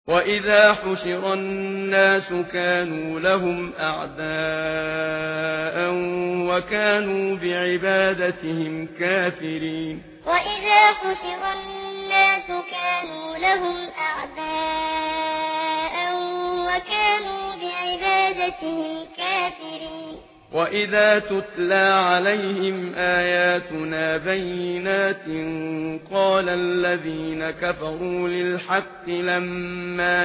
وإذا حشر الناس كانوا لهم أعداء وكانوا بعبادتهم كافرين وإذا حشر الناس كانوا لهم أعداء وكانوا بعبادتهم كافرين وإذا تتلى عليهم آياتنا بينات قال الذين كفروا للحق لما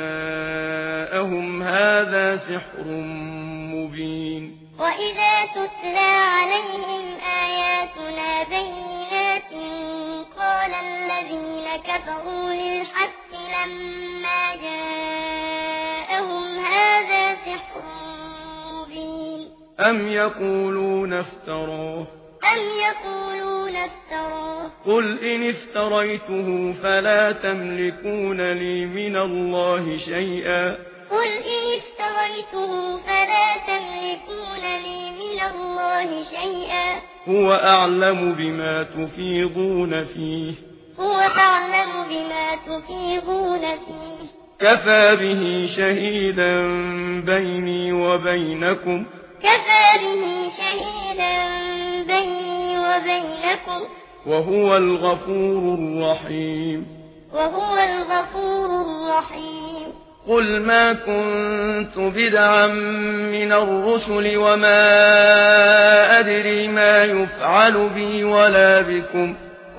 جاءهم هذا سحر مبين وإذا تتلى عليهم آياتنا بينات قال الذين كفروا للحق لما جاءهم هذا سحر مبين أم يقولون افتراه قل إن افتريته فلا تملكون لي من الله شيئا هو أعلم بما تفيضون فيه كفى به شهيدا بيني وبينكم وهو الغفور الرحيم قل ما كنت بدعا من الرسل وما أدري ما يفعل بي ولا بكم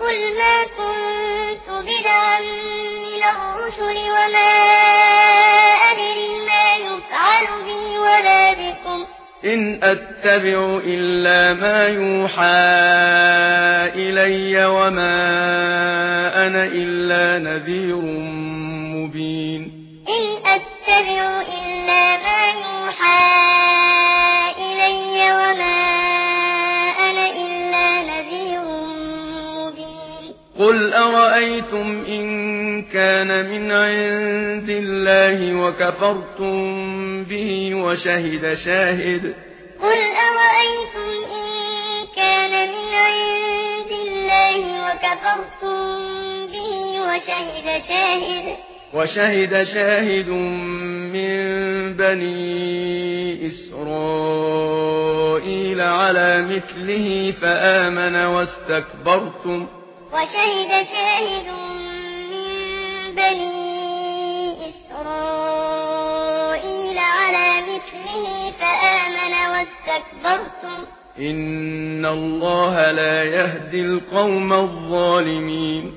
إن أتبع إلا ما يوحى إلي وما أنا إلا نذير مبين قل أرأيتم إن كان من عند الله وكفرتم به وشهد شاهد من بني إسرائيل على مثله فآمن واستكبرتم إن الله لا يهدي القوم الظالمين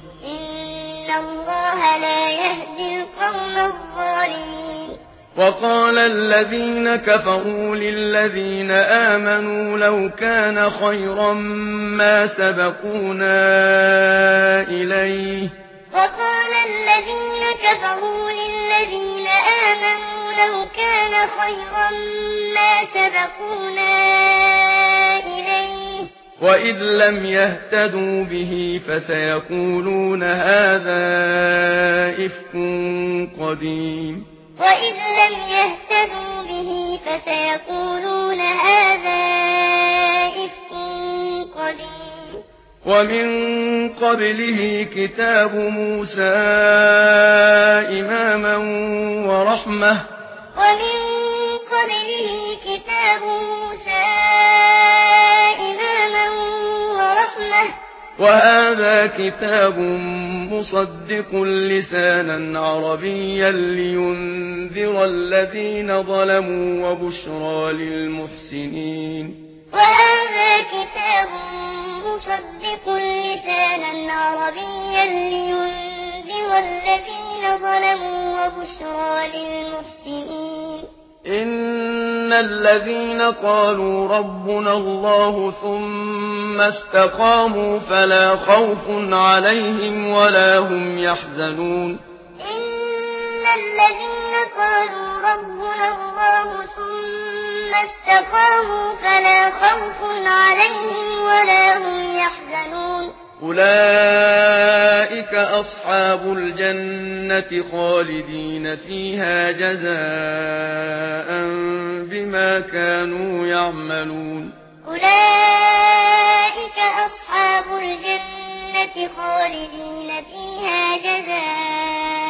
وقال الذين كفروا للذين آمنوا لو كان خيرا ما سبقونا إليه وإذ لم يهتدوا به فسيقولون هذا إفك قديم ومن قبله كتاب موسى إماما ورحمة وهذا كتاب مصدق لسانا عربيا لينذر الذين ظلموا وبشرى للمحسنين إن الذين قالوا ربنا الله ثم استقاموا فلا خوف عليهم ولا هم يحزنون أولئك أصحاب الجنة خالدين فيها جزاء بما كانوا يعملون خالدين فيها جزاء